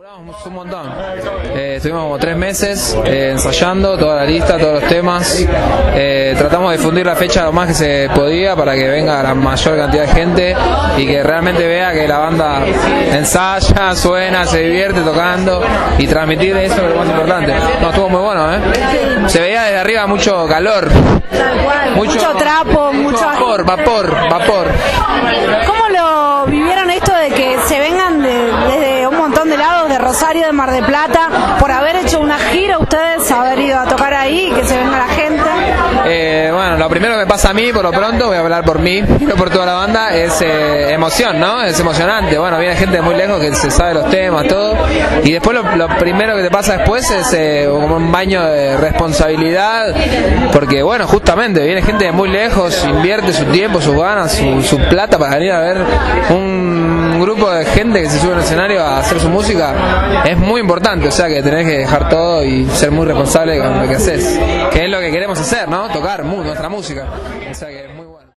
Laburamos un montón. Estuvimos como 3 meses ensayando toda la lista, todos los temas. Tratamos de difundir la fecha lo más que se podía para que venga la mayor cantidad de gente y que realmente vea que la banda ensaya, suena, se divierte tocando y transmitir eso es lo más importante. No, estuvo muy bueno, Se veía desde arriba mucho calor. Tal cual, mucho trapo, mucho vapor. ¿Cómo lo vivieron esto de que se vengan desde un montón de lados, de Rosario, de Mar del Plata, por haber hecho una gira, ustedes haber ido a tocar ahí y que se venga la gente? Bueno, lo primero que me pasa a mí, por lo pronto, voy a hablar por mí, no por toda la banda, es emoción, ¿no? Es emocionante. Bueno, viene gente de muy lejos que se sabe los temas, todo. Y después lo primero que te pasa después es como un baño de responsabilidad, porque bueno, justamente viene gente de muy lejos, invierte su tiempo, sus ganas, su plata para venir a ver un grupo de gente que se sube al escenario a hacer su música. Es muy importante, o sea que tenés que dejar todo y ser muy responsable con lo que haces, que es lo que queremos hacer, ¿no? Tocar nuestra música, o sea que es muy bueno.